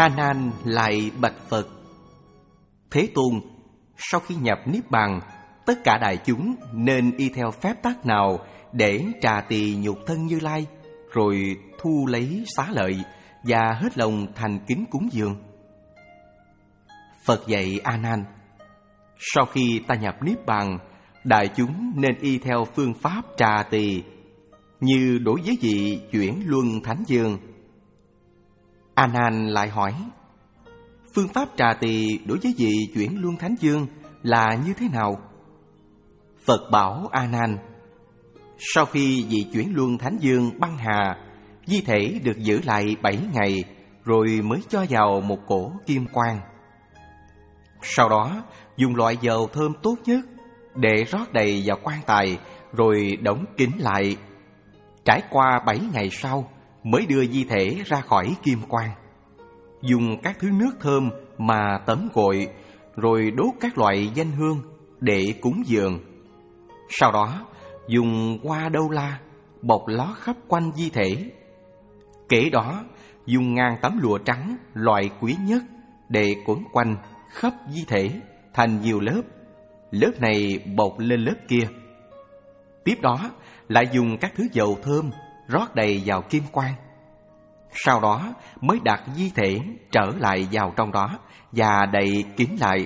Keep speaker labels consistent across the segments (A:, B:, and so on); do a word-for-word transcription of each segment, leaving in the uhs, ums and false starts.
A: A Nan lại bạch Phật: Thế Tôn, sau khi nhập Niết Bàn, tất cả đại chúng nên y theo phép tắc nào để trà tỳ nhục thân Như Lai, rồi thu lấy xá lợi và hết lòng thành kính cúng dường? Phật dạy A Nan: Sau khi ta nhập Niết Bàn, đại chúng nên y theo phương pháp trà tỳ như đối với vị chuyển luân thánh dương. A Nan lại hỏi: Phương pháp trà tỳ đối với vị chuyển luân thánh dương là như thế nào? Phật bảo A Nan: Sau khi vị chuyển luân thánh dương băng hà, di thể được giữ lại bảy ngày, rồi mới cho vào một cổ kim quan. Sau đó dùng loại dầu thơm tốt nhất để rót đầy vào quan tài, rồi đóng kín lại. Trải qua bảy ngày sau mới đưa di thể ra khỏi kim quan. Dùng các thứ nước thơm mà tẩm gội, rồi đốt các loại danh hương để cúng dường. Sau đó dùng hoa đâu la bọc lót khắp quanh di thể. Kế đó dùng ngàn tấm lụa trắng loại quý nhất để quấn quanh khắp di thể thành nhiều lớp, lớp này bọc lên lớp kia. Tiếp đó lại dùng các thứ dầu thơm rót đầy vào kim quan. Sau đó mới đặt di thể trở lại vào trong đó và đậy kín lại.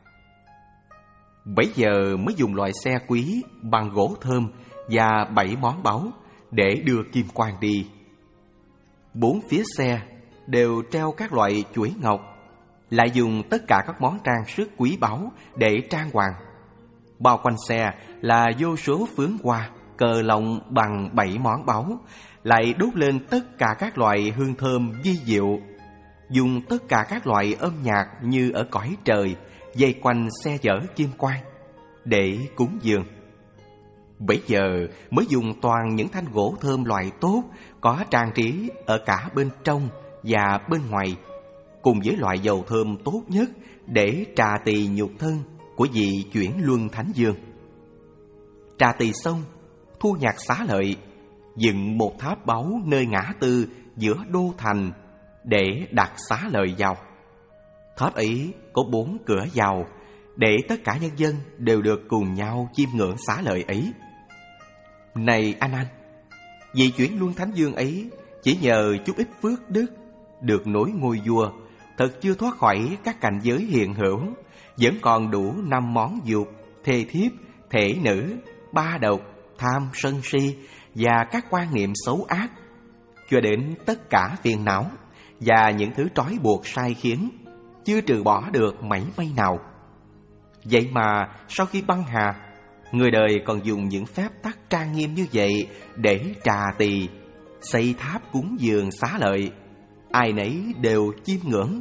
A: Bấy giờ mới dùng loại xe quý bằng gỗ thơm và bảy món báu để đưa kim quan đi. Bốn phía xe đều treo các loại chuỗi ngọc, lại dùng tất cả các món trang sức quý báu để trang hoàng. Bao quanh xe là vô số phướng hoa, cờ lọng bằng bảy món báu, lại đốt lên tất cả các loại hương thơm vi diệu. Dùng tất cả các loại âm nhạc như ở cõi trời dây quanh xe dở kim quan để cúng dường. Bấy giờ mới dùng toàn những thanh gỗ thơm loại tốt, có trang trí ở cả bên trong và bên ngoài, cùng với loại dầu thơm tốt nhất để trà tỳ nhục thân của vị chuyển luân thánh dương. Trà tỳ xong, thu nhặt xá lợi, dựng một tháp báu nơi ngã tư giữa đô thành để đặt xá lợi vào. Tháp ấy có bốn cửa vào, để tất cả nhân dân đều được cùng nhau chiêm ngưỡng xá lợi ấy. Này A Nan, vị chuyển luân thánh dương ấy chỉ nhờ chút ít phước đức được nối ngôi vua, thật chưa thoát khỏi các cảnh giới hiện hữu, vẫn còn đủ năm món dục, thê thiếp, thể nữ, ba độc, tham, sân si và các quan niệm xấu ác, cho đến tất cả phiền não và những thứ trói buộc sai khiến, chưa trừ bỏ được mảy may nào. Vậy mà sau khi băng hà, người đời còn dùng những phép tắc trang nghiêm như vậy để trà tỳ, xây tháp cúng dường xá lợi, ai nấy đều chiêm ngưỡng.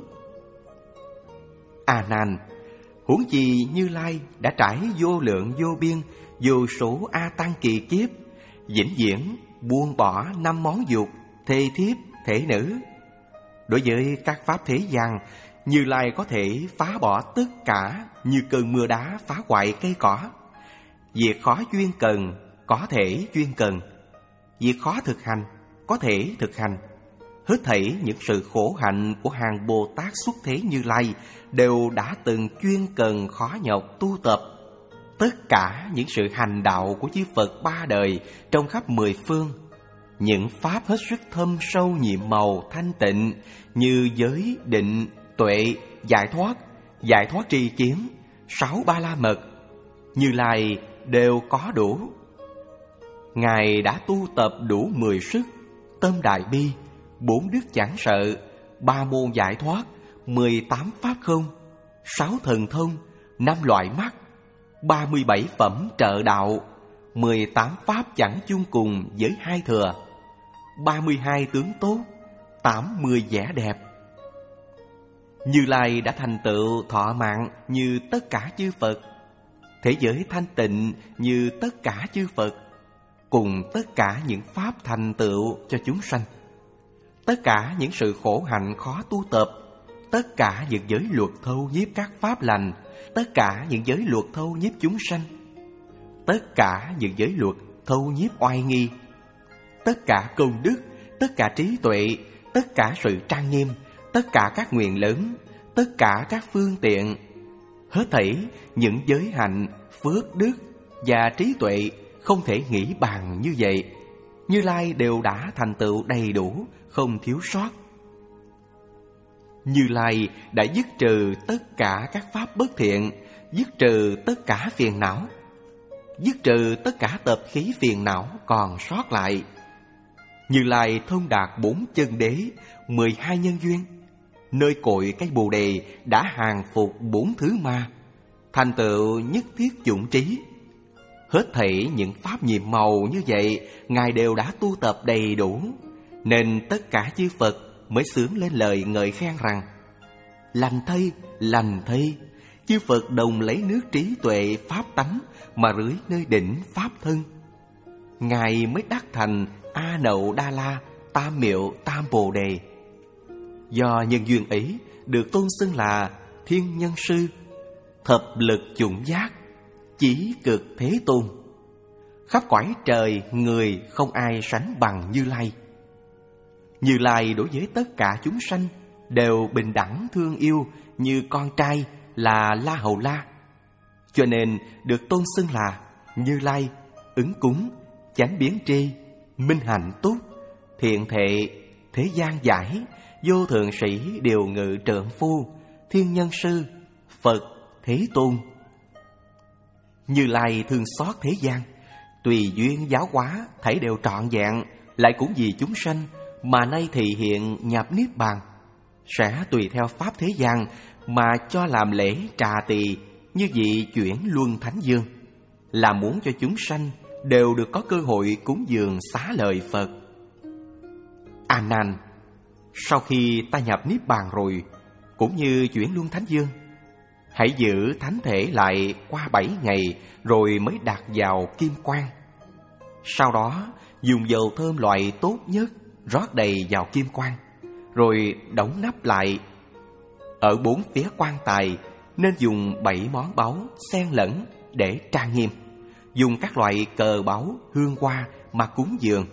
A: A Nan, huống chi Như Lai đã trải vô lượng vô biên, vô số a tăng kỳ kiếp, vĩnh viễn buông bỏ năm món dục, thê thiếp, thể nữ. Đối với các pháp thế gian, Như Lai có thể phá bỏ tất cả như cơn mưa đá phá hoại cây cỏ. Việc khó chuyên cần, có thể chuyên cần. Việc khó thực hành, có thể thực hành. Hết thảy những sự khổ hạnh của hàng Bồ Tát xuất thế Như Lai đều đã từng chuyên cần khó nhọc tu tập. Tất cả những sự hành đạo của chư Phật ba đời trong khắp mười phương, những pháp hết sức thâm sâu nhiệm màu thanh tịnh như giới, định, tuệ, giải thoát, giải thoát tri kiến, sáu ba la mật, Như Lai đều có đủ. Ngài đã tu tập đủ mười sức, tâm đại bi, bốn đức chẳng sợ, ba môn giải thoát, mười tám pháp không, sáu thần thông, năm loại mắt, ba mươi bảy phẩm trợ đạo, mười tám pháp chẳng chung cùng với hai thừa, ba mươi hai tướng tốt, tám mươi vẻ đẹp. Như Lai đã thành tựu thọ mạng như tất cả chư Phật, thế giới thanh tịnh như tất cả chư Phật, cùng tất cả những pháp thành tựu cho chúng sanh. Tất cả những sự khổ hạnh khó tu tập, tất cả những giới luật thâu nhiếp các pháp lành, tất cả những giới luật thâu nhiếp chúng sanh, tất cả những giới luật thâu nhiếp oai nghi, tất cả công đức, tất cả trí tuệ, tất cả sự trang nghiêm, tất cả các nguyện lớn, tất cả các phương tiện, hết thảy những giới hạnh, phước đức và trí tuệ không thể nghĩ bàn như vậy, Như Lai đều đã thành tựu đầy đủ, không thiếu sót. Như Lai đã dứt trừ tất cả các pháp bất thiện, dứt trừ tất cả phiền não, dứt trừ tất cả tập khí phiền não còn sót lại. Như Lai thông đạt bốn chân đế, mười hai nhân duyên, nơi cội cây Bồ Đề đã hàng phục bốn thứ ma, thành tựu nhất thiết chủng trí. Hết thảy những pháp nhiệm màu như vậy Ngài đều đã tu tập đầy đủ, nên tất cả chư Phật mới xướng lên lời ngợi khen rằng: lành thay, lành thay, chư Phật đồng lấy nước trí tuệ pháp tánh mà rưới nơi đỉnh pháp thân. Ngài mới đắc thành A Nậu Đa La Tam Miệu Tam Bồ Đề. Do nhân duyên ấy được tôn xưng là Thiên Nhân Sư, thập lực chủng giác, chỉ cực Thế Tôn. Khắp cõi trời người không ai sánh bằng Như Lai. Như Lai đối với tất cả chúng sanh đều bình đẳng thương yêu như con trai là La Hầu La, cho nên được tôn xưng là Như Lai, ứng cúng, chánh biến tri, minh hạnh túc, thiện thệ, thế gian giải, vô thượng sĩ điều ngự trượng phu, thiên nhân sư, Phật, Thế Tôn. Như Lai thương xót thế gian, tùy duyên giáo hóa thảy đều trọn vẹn, lại cũng vì chúng sanh mà nay thị hiện nhập niết bàn, sẽ tùy theo pháp thế gian mà cho làm lễ trà tỳ như vị chuyển luân thánh dương, là muốn cho chúng sanh đều được có cơ hội cúng dường xá lợi Phật. A Nan, sau khi ta nhập niết bàn rồi, cũng như chuyển luân thánh dương, hãy giữ thánh thể lại qua bảy ngày rồi mới đặt vào kim quan. Sau đó dùng dầu thơm loại tốt nhất rót đầy vào kim quan, rồi đóng nắp lại. Ở bốn phía quan tài nên dùng bảy món báu xen lẫn để trang nghiêm, dùng các loại cờ báu, hương hoa mà cúng dường.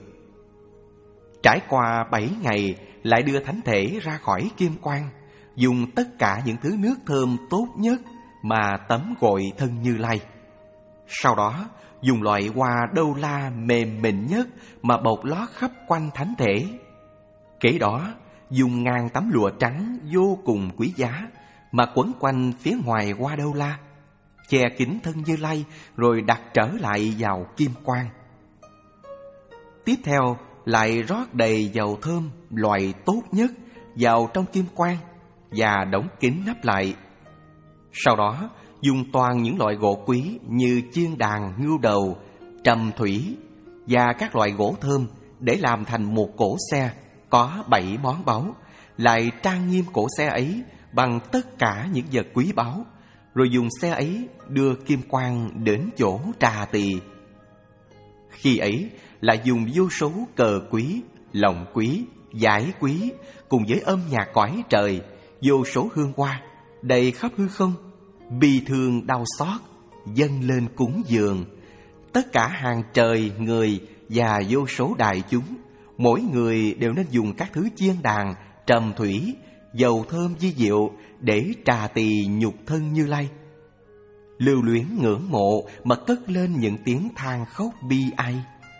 A: Trải qua bảy ngày lại đưa thánh thể ra khỏi kim quan, dùng tất cả những thứ nước thơm tốt nhất mà tắm gội thân Như Lai. Sau đó dùng loại hoa đâu la mềm mịn nhất mà bột lót khắp quanh thánh thể. Kế đó dùng ngàn tấm lụa trắng vô cùng quý giá mà quấn quanh phía ngoài hoa đâu la, che kín thân Như Lai rồi đặt trở lại vào kim quan. Tiếp theo lại rót đầy dầu thơm loại tốt nhất vào trong kim quan và đóng kín nắp lại. Sau đó dùng toàn những loại gỗ quý như chiên đàn, ngưu đầu, trầm thủy và các loại gỗ thơm để làm thành một cỗ xe có bảy món báu, lại trang nghiêm cỗ xe ấy bằng tất cả những vật quý báu, rồi dùng xe ấy đưa kim quan đến chỗ trà tỳ. Khi ấy lại dùng vô số cờ quý, lọng quý, giải quý cùng với âm nhạc cõi trời, vô số hương hoa đầy khắp hư không, bi thương đau xót dâng lên cúng dường. Tất cả hàng trời người và vô số đại chúng, mỗi người đều nên dùng các thứ chiên đàn, trầm thủy, dầu thơm di diệu để trà tỳ nhục thân Như Lai. Lưu luyến ngưỡng mộ mà cất lên những tiếng than khóc bi ai.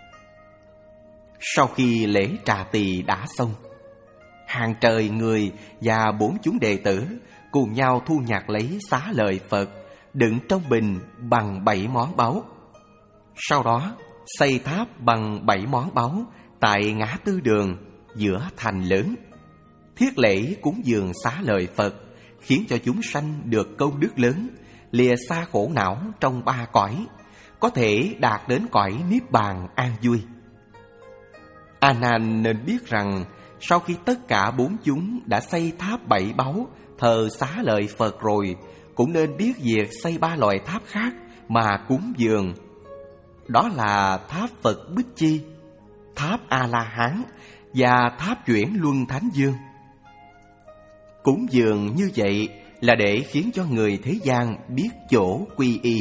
A: Sau khi lễ trà tỳ đã xong, hàng trời người và bốn chúng đệ tử cùng nhau thu nhặt lấy xá lợi Phật đựng trong bình bằng bảy món báu. Sau đó xây tháp bằng bảy món báu tại ngã tư đường giữa thành lớn, thiết lễ cúng dường xá lợi Phật, khiến cho chúng sanh được công đức lớn, lìa xa khổ não trong ba cõi, có thể đạt đến cõi niết bàn an vui. A Nan nên biết rằng sau khi tất cả bốn chúng đã xây tháp bảy báu thờ xá lợi Phật rồi, cũng nên biết việc xây ba loại tháp khác mà cúng dường. Đó là tháp Phật Bích Chi, tháp A La Hán và tháp chuyển luân thánh dương. Cúng dường như vậy là để khiến cho người thế gian biết chỗ quy y.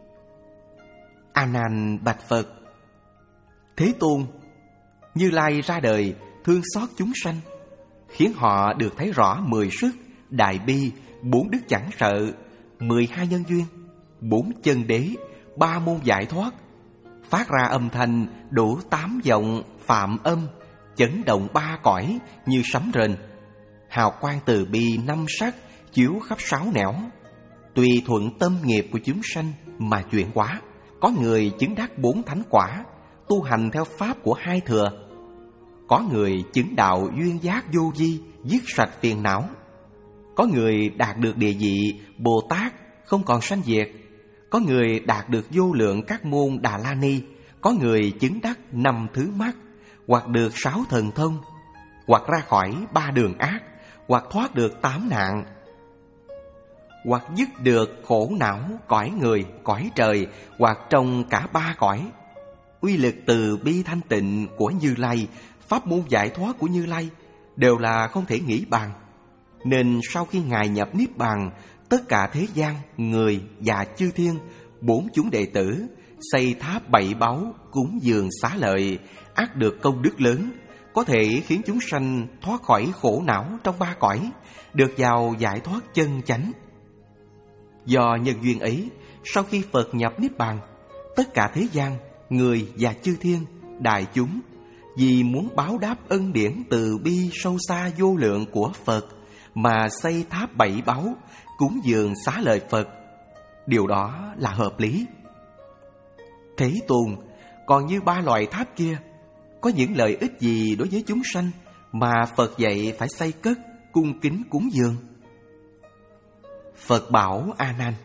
A: A Nan bạch Phật: Thế Tôn, Như Lai ra đời thương xót chúng sanh, khiến họ được thấy rõ mười sức, đại bi, bốn đức chẳng sợ, mười hai nhân duyên, bốn chân đế, ba môn giải thoát, phát ra âm thanh đủ tám giọng phạm âm, chấn động ba cõi như sấm rền, hào quang từ bi năm sắc chiếu khắp sáu nẻo, tùy thuận tâm nghiệp của chúng sanh mà chuyển hóa. Có người chứng đắc bốn thánh quả, tu hành theo pháp của hai thừa. Có người chứng đạo duyên giác vô vi, dứt sạch phiền não. Có người đạt được địa vị Bồ Tát, không còn sanh diệt. Có người đạt được vô lượng các môn Đà La Ni. Có người chứng đắc năm thứ mắt, hoặc được sáu thần thông, hoặc ra khỏi ba đường ác, hoặc thoát được tám nạn, hoặc dứt được khổ não cõi người, cõi trời, hoặc trong cả ba cõi. Uy lực từ bi thanh tịnh của Như Lai, pháp môn giải thoát của Như Lai đều là không thể nghĩ bàn. Nên sau khi Ngài nhập Niết Bàn, tất cả thế gian, người và chư thiên, bốn chúng đệ tử xây tháp bảy báu, cúng dường xá lợi, ắt được công đức lớn, có thể khiến chúng sanh thoát khỏi khổ não trong ba cõi, được vào giải thoát chân chánh. Do nhân duyên ấy, sau khi Phật nhập Niết Bàn, tất cả thế gian, người và chư thiên, đại chúng, vì muốn báo đáp ân điển từ bi sâu xa vô lượng của Phật mà xây tháp bảy báu, cúng dường xá lợi Phật. Điều đó là hợp lý. Thế Tôn, còn như ba loại tháp kia, có những lợi ích gì đối với chúng sanh mà Phật dạy phải xây cất, cung kính cúng dường? Phật bảo A Nan: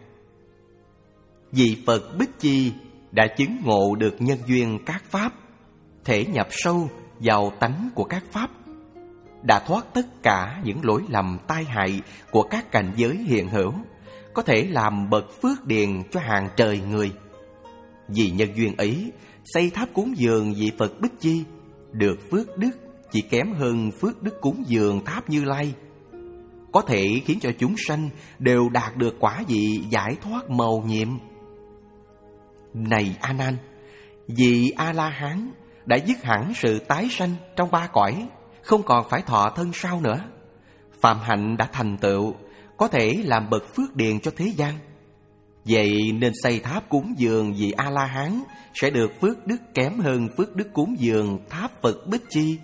A: vì Phật Bích Chi đã chứng ngộ được nhân duyên các pháp, thể nhập sâu vào tánh của các pháp, đã thoát tất cả những lỗi lầm tai hại của các cảnh giới hiện hữu, có thể làm bậc phước điền cho hàng trời người. Vì nhân duyên ấy, xây tháp cúng dường vị Phật Bích Chi, được phước đức chỉ kém hơn phước đức cúng dường tháp Như Lai, có thể khiến cho chúng sanh đều đạt được quả vị giải thoát mầu nhiệm. Này A Nan, vị A La Hán đã dứt hẳn sự tái sanh trong ba cõi, không còn phải thọ thân sau nữa. Phạm hạnh đã thành tựu, có thể làm bậc phước điền cho thế gian. Vậy nên xây tháp cúng dường vị A La Hán sẽ được phước đức kém hơn phước đức cúng dường tháp Phật Bích Chi,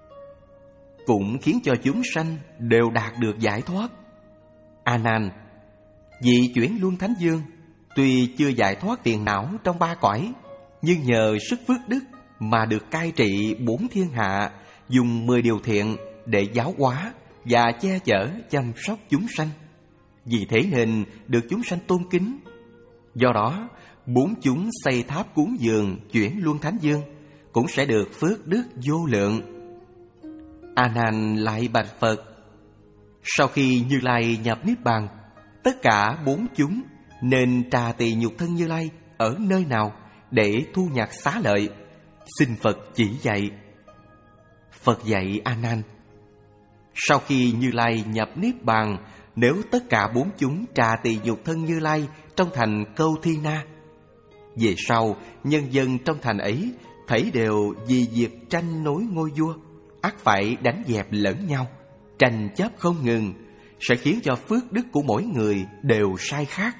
A: cũng khiến cho chúng sanh đều đạt được giải thoát. A Nan, vị chuyển luân thánh vương tuy chưa giải thoát phiền não trong ba cõi, nhưng nhờ sức phước đức mà được cai trị bốn thiên hạ, dùng mười điều thiện để giáo hóa và che chở chăm sóc chúng sanh. Vì thế nên được chúng sanh tôn kính. Do đó, bốn chúng xây tháp cúng dường chuyển luân thánh vương cũng sẽ được phước đức vô lượng. A Nan lại bạch Phật: sau khi Như Lai nhập Niết Bàn, tất cả bốn chúng nên trà tỳ nhục thân Như Lai ở nơi nào để thu nhặt xá lợi? Xin Phật chỉ dạy. Phật dạy A Nan: sau khi Như Lai nhập Niết Bàn, nếu tất cả bốn chúng trà tỳ nhục thân Như Lai trong thành Câu Thi Na, về sau nhân dân trong thành ấy thấy đều vì việc tranh nối ngôi vua, ắt phải đánh dẹp lẫn nhau, tranh chấp không ngừng, sẽ khiến cho phước đức của mỗi người đều sai khác.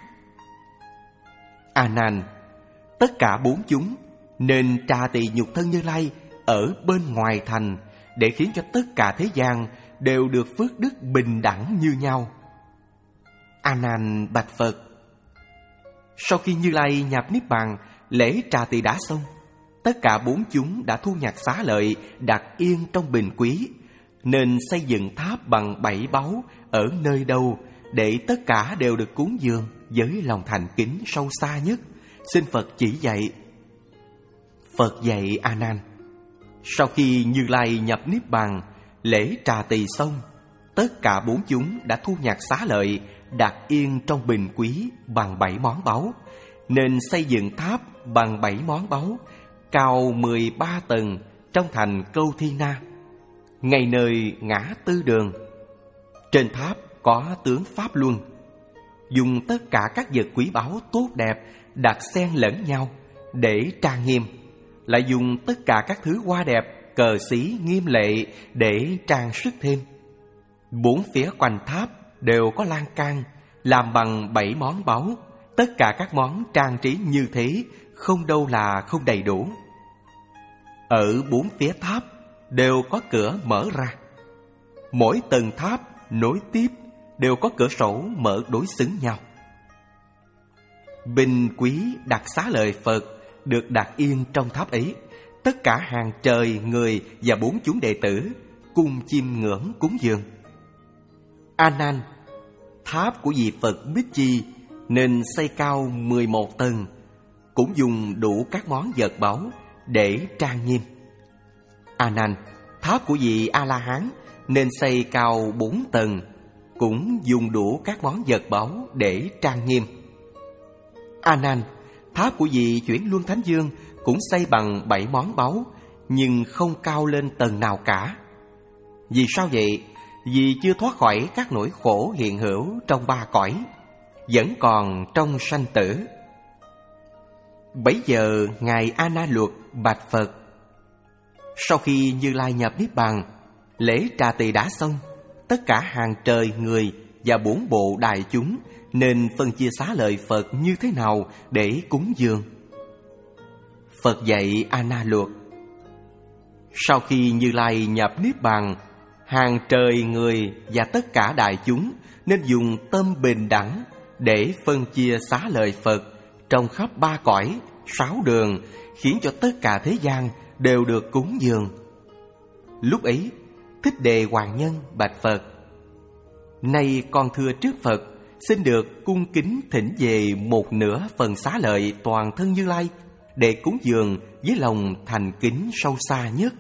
A: A Nan, tất cả bốn chúng nên trà tỳ nhục thân Như Lai ở bên ngoài thành, để khiến cho tất cả thế gian đều được phước đức bình đẳng như nhau. A Nan bạch Phật: sau khi Như Lai nhập Niết Bàn, lễ trà tỳ đã xong, tất cả bốn chúng đã thu nhặt xá lợi đặt yên trong bình quý, nên xây dựng tháp bằng bảy báu ở nơi đâu để tất cả đều được cúng dường với lòng thành kính sâu xa nhất? Xin Phật chỉ dạy. Phật dạy A Nan: sau khi Như Lai nhập Niết Bàn, lễ trà tỳ xong, tất cả bốn chúng đã thu nhặt xá lợi đặt yên trong bình quý bằng bảy món báu, nên xây dựng tháp bằng bảy món báu cao mười ba tầng trong thành Câu Thi Na, ngay nơi ngã tư đường. Trên tháp có tướng Pháp Luân, dùng tất cả các vật quý báu tốt đẹp đặt xen lẫn nhau để trang nghiêm, lại dùng tất cả các thứ hoa đẹp, cờ xí nghiêm lệ để trang sức thêm. Bốn phía quanh tháp đều có lan can làm bằng bảy món báu. Tất cả các món trang trí như thế, không đâu là không đầy đủ. Ở bốn phía tháp đều có cửa mở ra. Mỗi tầng tháp nối tiếp đều có cửa sổ mở đối xứng nhau. Bình quý đặt xá lợi Phật được đặt yên trong tháp ấy. Tất cả hàng trời người và bốn chúng đệ tử cùng chiêm ngưỡng cúng dường. A Nan, tháp của vị Phật Bích Chi nên xây cao mười một tầng, cũng dùng đủ các món vật báu để trang nghiêm. A Nan, tháp của vị A La Hán nên xây cao bốn tầng, cũng dùng đủ các món vật báu để trang nghiêm. A Nan, tháp của vị Chuyển Luân Thánh Dương cũng xây bằng bảy món báu, nhưng không cao lên tầng nào cả. Vì sao vậy? Vì chưa thoát khỏi các nỗi khổ hiện hữu trong ba cõi, vẫn còn trong sanh tử. Bấy giờ Ngài A Na Luật bạch Phật: sau khi Như Lai nhập Niết Bàn, lễ trà tỳ đã xong, tất cả hàng trời người và bốn bộ đại chúng nên phân chia xá lợi Phật như thế nào để cúng dường? Phật dạy A Na Luật: sau khi Như Lai nhập Niết Bàn, hàng trời người và tất cả đại chúng nên dùng tâm bình đẳng để phân chia xá lợi Phật trong khắp ba cõi, sáu đường, khiến cho tất cả thế gian đều được cúng dường. Lúc ấy, Thích Đề Hoàng Nhân bạch Phật: nay con thưa trước Phật, xin được cung kính thỉnh về một nửa phần xá lợi toàn thân Như Lai để cúng dường với lòng thành kính sâu xa nhất.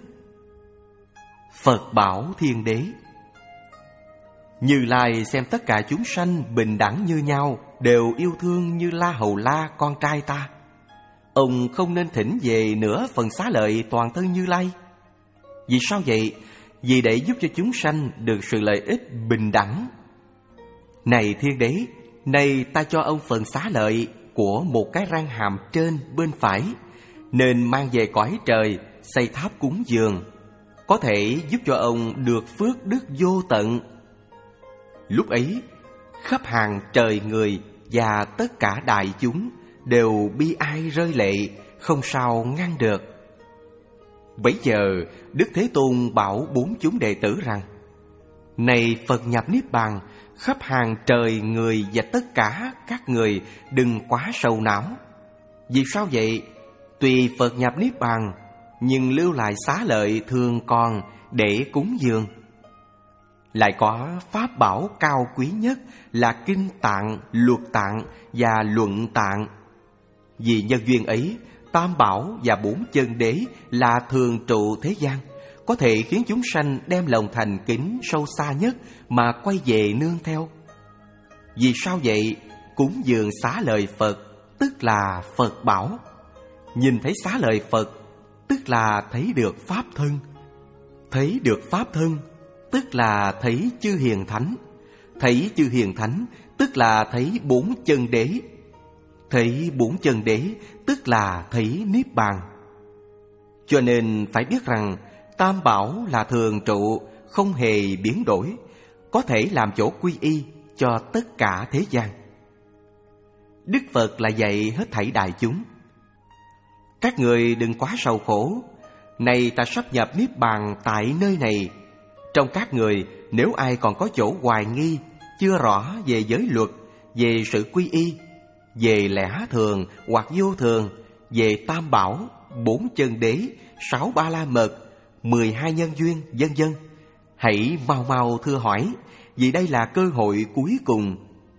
A: Phật bảo Thiên Đế: Như Lai xem tất cả chúng sanh bình đẳng như nhau, đều yêu thương như La Hầu La con trai ta. Ông không nên thỉnh về nửa phần xá lợi toàn thân Như Lai. Vì sao vậy? Vì để giúp cho chúng sanh được sự lợi ích bình đẳng. Này Thiên Đế, nay ta cho ông phần xá lợi của một cái răng hàm trên bên phải, nên mang về cõi trời xây tháp cúng dường, có thể giúp cho ông được phước đức vô tận. Lúc ấy, khắp hàng trời người và tất cả đại chúng đều bi ai rơi lệ, không sao ngăn được. Bấy giờ Đức Thế Tôn bảo bốn chúng đệ tử rằng: này Phật nhập Niết Bàn, khắp hàng trời người và tất cả các người đừng quá sầu não. Vì sao vậy? Tuy Phật nhập Niết Bàn, nhưng lưu lại xá lợi thường còn để cúng dường. Lại có pháp bảo cao quý nhất là Kinh Tạng, Luật Tạng và Luận Tạng. Vì nhân duyên ấy, Tam Bảo và bốn chân đế là thường trụ thế gian, có thể khiến chúng sanh đem lòng thành kính sâu xa nhất mà quay về nương theo. Vì sao vậy? Cúng dường xá lợi Phật tức là Phật bảo. Nhìn thấy xá lợi Phật tức là thấy được Pháp thân. Thấy được Pháp thân tức là thấy chư hiền thánh. Thấy chư hiền thánh tức là thấy bốn chân đế. Thấy bốn chân đế tức là thấy Niết Bàn. Cho nên phải biết rằng Tam Bảo là thường trụ, không hề biến đổi, có thể làm chỗ quy y cho tất cả thế gian. Đức Phật là dạy hết thảy đại chúng: các người đừng quá sầu khổ, này ta sắp nhập Niết Bàn tại nơi này. Trong các người, nếu ai còn có chỗ hoài nghi, chưa rõ về giới luật, về sự quy y, về lẽ thường hoặc vô thường, về Tam Bảo, bốn chân đế, sáu ba la mật, mười hai nhân duyên, vân vân, hãy mau mau thưa hỏi, vì đây là cơ hội cuối cùng.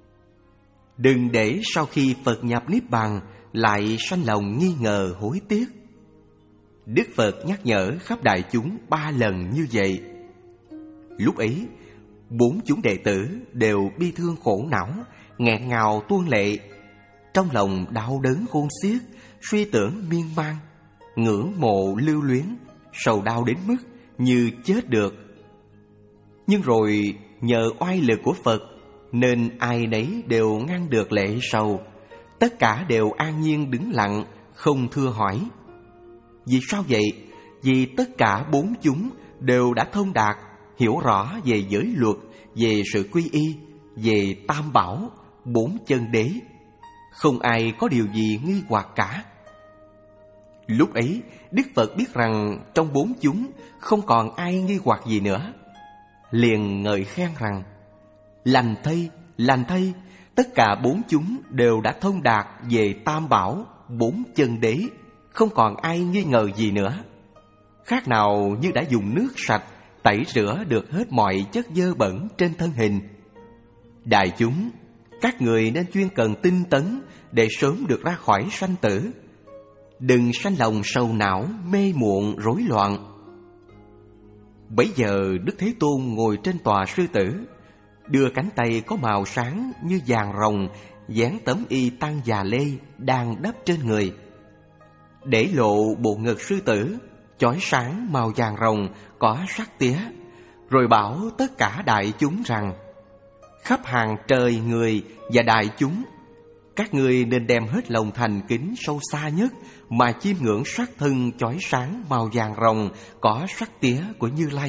A: Đừng để sau khi Phật nhập Niết Bàn lại sanh lòng nghi ngờ hối tiếc. Đức Phật nhắc nhở khắp đại chúng ba lần như vậy. Lúc ấy, bốn chúng đệ tử đều bi thương khổ não, nghẹn ngào tuôn lệ, trong lòng đau đớn khôn xiết, suy tưởng miên man, ngưỡng mộ lưu luyến, sầu đau đến mức như chết được. Nhưng rồi nhờ oai lực của Phật nên ai nấy đều ngăn được lệ sầu, tất cả đều an nhiên đứng lặng, không thưa hỏi. Vì sao vậy? Vì tất cả bốn chúng đều đã thông đạt, hiểu rõ về giới luật, về sự quy y, về tam bảo, bốn chân đế. Không ai có điều gì nghi hoặc cả. Lúc ấy, Đức Phật biết rằng trong bốn chúng không còn ai nghi hoặc gì nữa. Liền ngợi khen rằng: lành thay, lành thay, tất cả bốn chúng đều đã thông đạt về tam bảo, bốn chân đế, không còn ai nghi ngờ gì nữa. Khác nào như đã dùng nước sạch tẩy rửa được hết mọi chất dơ bẩn trên thân hình. Đại chúng, các người nên chuyên cần tinh tấn để sớm được ra khỏi sanh tử. Đừng sanh lòng sầu não, mê muộn, rối loạn. Bấy giờ Đức Thế Tôn ngồi trên tòa sư tử, đưa cánh tay có màu sáng như vàng rồng, dán tấm y tăng già lê đang đắp trên người, để lộ bộ ngực sư tử chói sáng màu vàng rồng có sắc tía, rồi bảo tất cả đại chúng rằng: khắp hàng trời người và đại chúng, các ngươi nên đem hết lòng thành kính sâu xa nhất mà chiêm ngưỡng sắc thân chói sáng màu vàng rồng có sắc tía của Như Lai.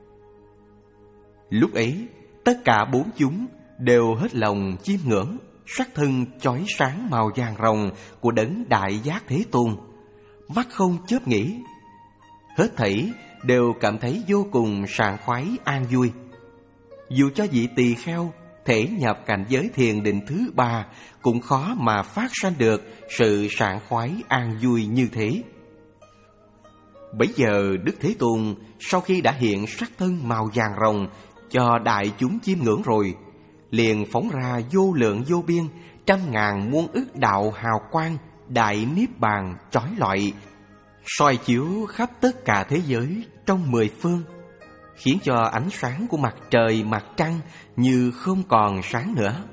A: Lúc ấy, tất cả bốn chúng đều hết lòng chiêm ngưỡng sắc thân chói sáng màu vàng rồng của đấng Đại Giác Thế Tôn, mắt không chớp nghĩ. Hết thảy đều cảm thấy vô cùng sảng khoái an vui. Dù cho vị tỳ kheo thể nhập cảnh giới thiền định thứ ba cũng khó mà phát sanh được sự sảng khoái an vui như thế. Bấy giờ Đức Thế Tôn sau khi đã hiện sắc thân màu vàng rồng cho đại chúng chiêm ngưỡng rồi, liền phóng ra vô lượng vô biên, trăm ngàn muôn ức đạo hào quang đại niết bàn chói lọi, soi chiếu khắp tất cả thế giới trong mười phương, khiến cho ánh sáng của mặt trời mặt trăng như không còn sáng nữa.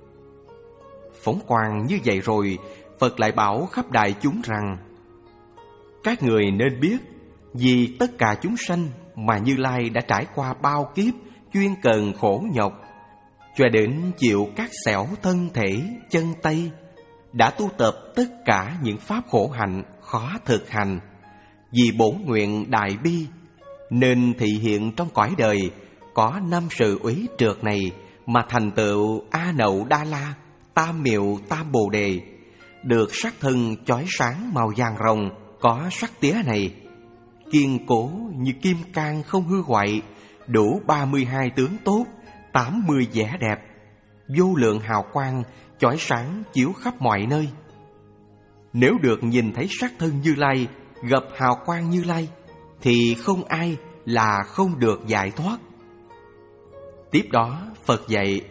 A: Phóng quang như vậy rồi, Phật lại bảo khắp đại chúng rằng: các người nên biết, vì tất cả chúng sanh mà Như Lai đã trải qua bao kiếp chuyên cần khổ nhọc, cho đến chịu các xẻo thân thể chân tay, đã tu tập tất cả những pháp khổ hạnh khó thực hành. Vì bổn nguyện đại bi, nên thị hiện trong cõi đời có năm sự úy trượt này mà thành tựu A Nậu Đa La, Tam Miệu Tam Bồ Đề, được sắc thân chói sáng màu vàng rồng có sắc tía này, kiên cố như kim cang không hư hoại, đủ ba mươi hai tướng tốt, tám mươi vẻ đẹp, vô lượng hào quang chói sáng chiếu khắp mọi nơi. Nếu được nhìn thấy sắc thân Như Lai, gặp hào quang Như Lai, thì không ai là không được giải thoát. Tiếp đó Phật dạy: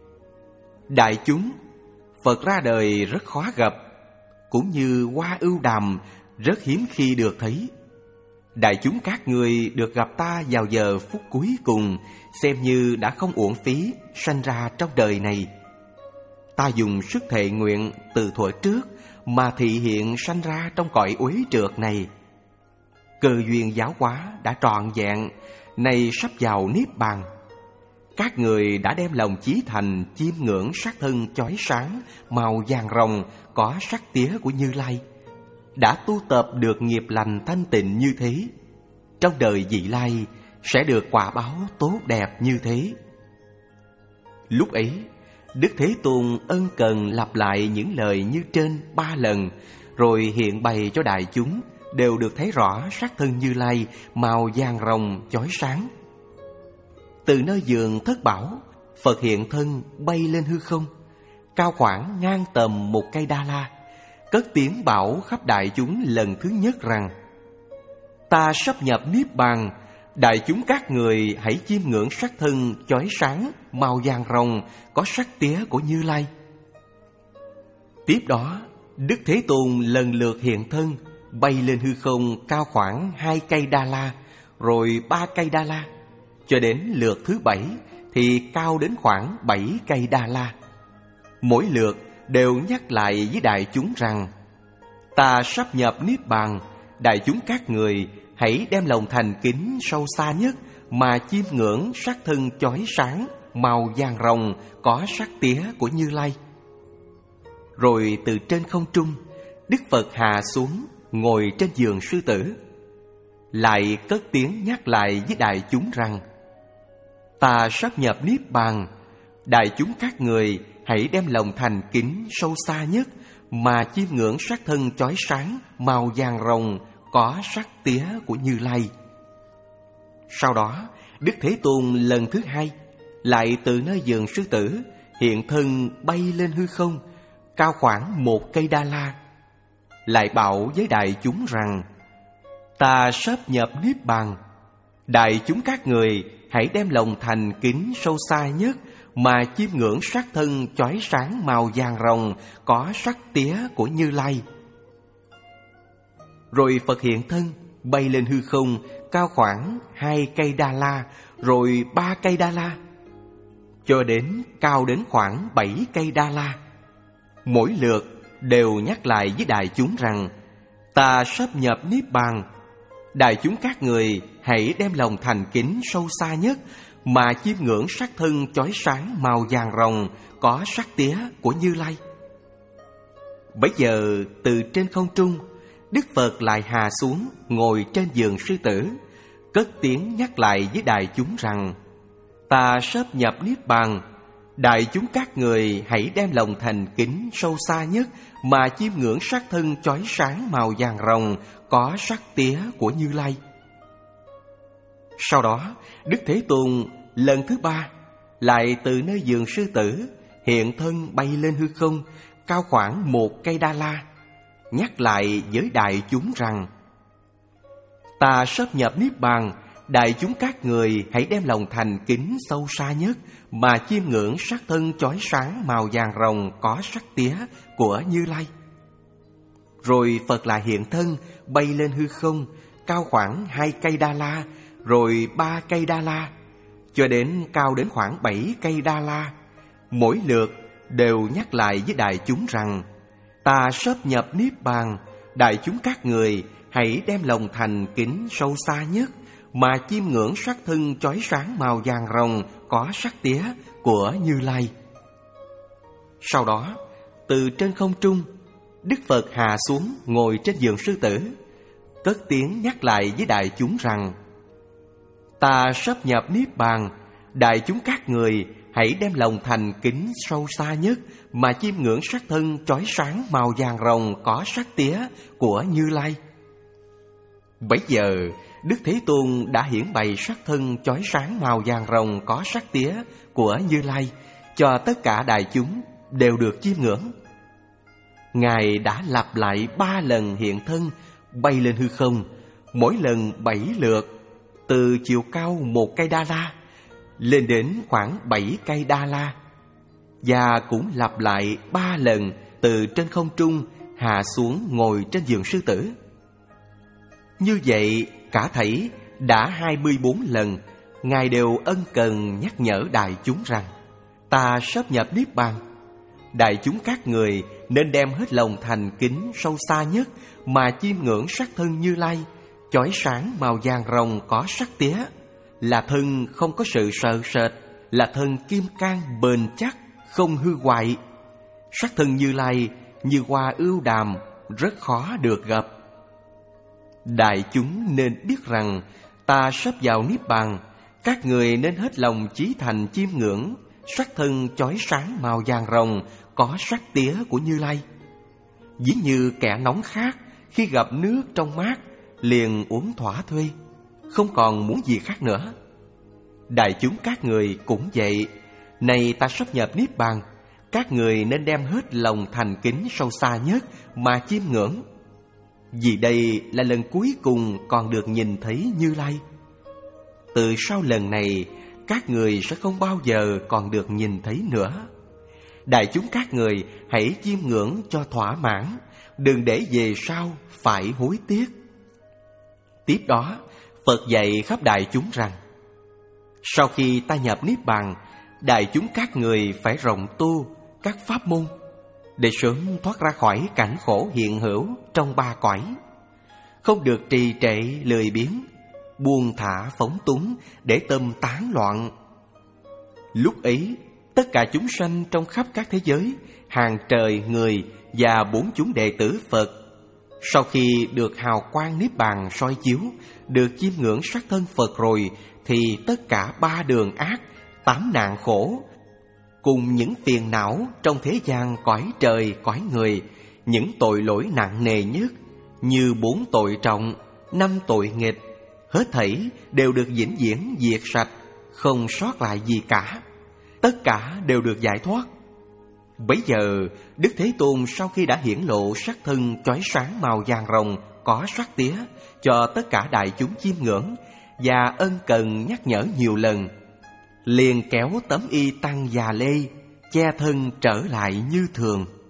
A: đại chúng, Phật ra đời rất khó gặp, cũng như hoa ưu đàm rất hiếm khi được thấy. Đại chúng các người được gặp ta vào giờ phút cuối cùng, xem như đã không uổng phí sanh ra trong đời này. Ta dùng sức thệ nguyện từ thuở trước mà thị hiện sanh ra trong cõi uế trượt này. Cơ duyên giáo hóa đã trọn vẹn, nay sắp vào niết bàn. Các người đã đem lòng chí thành chiêm ngưỡng sắc thân chói sáng màu vàng rồng có sắc tía của Như Lai, đã tu tập được nghiệp lành thanh tịnh như thế, trong đời vị lai sẽ được quả báo tốt đẹp như thế. Lúc ấy, Đức Thế Tôn ân cần lặp lại những lời như trên ba lần, rồi hiện bày cho đại chúng đều được thấy rõ sắc thân Như Lai màu vàng rồng chói sáng. Từ nơi giường thất bảo, Phật hiện thân bay lên hư không, cao khoảng ngang tầm một cây đa la, cất tiếng bảo khắp đại chúng lần thứ nhất rằng: ta sắp nhập niết bàn, đại chúng các người hãy chiêm ngưỡng sắc thân chói sáng màu vàng rồng có sắc tía của Như Lai. Tiếp đó, Đức Thế Tôn lần lượt hiện thân bay lên hư không cao khoảng hai cây đa la, rồi ba cây đa la, cho đến lượt thứ bảy thì cao đến khoảng bảy cây đa la. Mỗi lượt đều nhắc lại với đại chúng rằng: ta sắp nhập niết bàn, đại chúng các người hãy đem lòng thành kính sâu xa nhất mà chiêm ngưỡng sắc thân chói sáng màu vàng rồng có sắc tía của Như Lai. Rồi từ trên không trung, Đức Phật hạ xuống ngồi trên giường sư tử, lại cất tiếng nhắc lại với đại chúng rằng: ta sắp nhập niết bàn. Đại chúng các người hãy đem lòng thành kính sâu xa nhất mà chiêm ngưỡng sắc thân chói sáng màu vàng rồng có sắc tía của Như Lai. Sau đó, Đức Thế Tôn lần thứ hai lại từ nơi vườn sư tử hiện thân bay lên hư không, cao khoảng một cây đa la, lại bảo với đại chúng rằng: ta sắp nhập niết bàn. Đại chúng các người hãy đem lòng thành kính sâu xa nhất mà chiêm ngưỡng sắc thân chói sáng màu vàng rồng có sắc tía của Như Lai. Rồi Phật hiện thân bay lên hư không, cao khoảng hai cây đa la, rồi ba cây đa la, cho đến cao đến khoảng bảy cây đa la. Mỗi lượt đều nhắc lại với đại chúng rằng: ta sắp nhập niết bàn. Đại chúng các người hãy đem lòng thành kính sâu xa nhất mà chiêm ngưỡng sắc thân chói sáng màu vàng rồng có sắc tía của Như Lai. Bấy giờ từ trên không trung, Đức Phật lại hạ xuống ngồi trên giường sư tử, cất tiếng nhắc lại với đại chúng rằng: ta sắp nhập niết bàn. Đại chúng các người hãy đem lòng thành kính sâu xa nhất mà chiêm ngưỡng sắc thân chói sáng màu vàng rồng có sắc tía của Như Lai. Sau đó, Đức Thế Tôn lần thứ ba lại từ nơi vườn sư tử hiện thân bay lên hư không, cao khoảng một cây đa la, nhắc lại với đại chúng rằng: ta sắp nhập niết bàn. Đại chúng các người hãy đem lòng thành kính sâu xa nhất mà chiêm ngưỡng sắc thân chói sáng màu vàng rồng có sắc tía của Như Lai. Rồi Phật lại hiện thân bay lên hư không, cao khoảng hai cây đa la, rồi ba cây đa la, cho đến cao đến khoảng bảy cây đa la. Mỗi lượt đều nhắc lại với đại chúng rằng: ta sắp nhập niết bàn. Đại chúng các người hãy đem lòng thành kính sâu xa nhất mà chiêm ngưỡng sắc thân chói sáng màu vàng rồng có sắc tía của Như Lai. Sau đó, từ trên không trung, Đức Phật hạ xuống ngồi trên giường sư tử, cất tiếng nhắc lại với đại chúng rằng: ta sắp nhập niết bàn. Đại chúng các người hãy đem lòng thành kính sâu xa nhất mà chiêm ngưỡng sắc thân chói sáng màu vàng rồng có sắc tía của Như Lai. Bấy giờ, Đức Thế Tôn đã hiển bày sắc thân chói sáng màu vàng rồng có sắc tía của Như Lai cho tất cả đại chúng đều được chiêm ngưỡng. Ngài đã lặp lại ba lần hiện thân bay lên hư không, mỗi lần bảy lượt, từ chiều cao một cây đa la lên đến khoảng bảy cây đa la, và cũng lặp lại ba lần từ trên không trung hạ xuống ngồi trên giường sư tử. Như vậy, cả thảy đã hai mươi bốn lần, Ngài đều ân cần nhắc nhở đại chúng rằng: ta sắp nhập niết bàn. Đại chúng các người nên đem hết lòng thành kính sâu xa nhất mà chiêm ngưỡng sắc thân Như Lai, chói sáng màu vàng rồng có sắc tía, là thân không có sự sợ sệt, là thân kim cang bền chắc, không hư hoại. Sắc thân Như Lai như hoa ưu đàm, rất khó được gặp. Đại chúng nên biết rằng ta sắp vào niết bàn. Các người nên hết lòng chí thành chiêm ngưỡng sắc thân chói sáng màu vàng rồng có sắc tía của Như Lai. Ví như kẻ nóng khát khi gặp nước trong mát liền uống thỏa thuê, không còn muốn gì khác nữa. Đại chúng các người cũng vậy. Này ta sắp nhập niết bàn, các người nên đem hết lòng thành kính sâu xa nhất mà chiêm ngưỡng, vì đây là lần cuối cùng còn được nhìn thấy Như Lai. Từ sau lần này, các người sẽ không bao giờ còn được nhìn thấy nữa. Đại chúng các người hãy chiêm ngưỡng cho thỏa mãn, đừng để về sau phải hối tiếc. Tiếp đó, Phật dạy khắp đại chúng rằng: sau khi ta nhập niết bàn, đại chúng các người phải rộng tu các pháp môn để sớm thoát ra khỏi cảnh khổ hiện hữu trong ba cõi, không được trì trệ lười biếng, buông thả phóng túng để tâm tán loạn. Lúc ấy, tất cả chúng sanh trong khắp các thế giới, hàng trời người và bốn chúng đệ tử Phật, sau khi được hào quang niết bàn soi chiếu, được chiêm ngưỡng sắc thân Phật rồi, thì tất cả ba đường ác tám nạn khổ, cùng những phiền não trong thế gian cõi trời cõi người, những tội lỗi nặng nề nhất như bốn tội trọng, năm tội nghịch, hết thảy đều được vĩnh viễn diệt sạch, không sót lại gì cả. Tất cả đều được giải thoát. Bấy giờ Đức Thế Tôn sau khi đã hiển lộ sắc thân chói sáng màu vàng rồng có sắc tía cho tất cả đại chúng chiêm ngưỡng và ân cần nhắc nhở nhiều lần, liền kéo tấm y tăng già lê che thân trở lại như thường.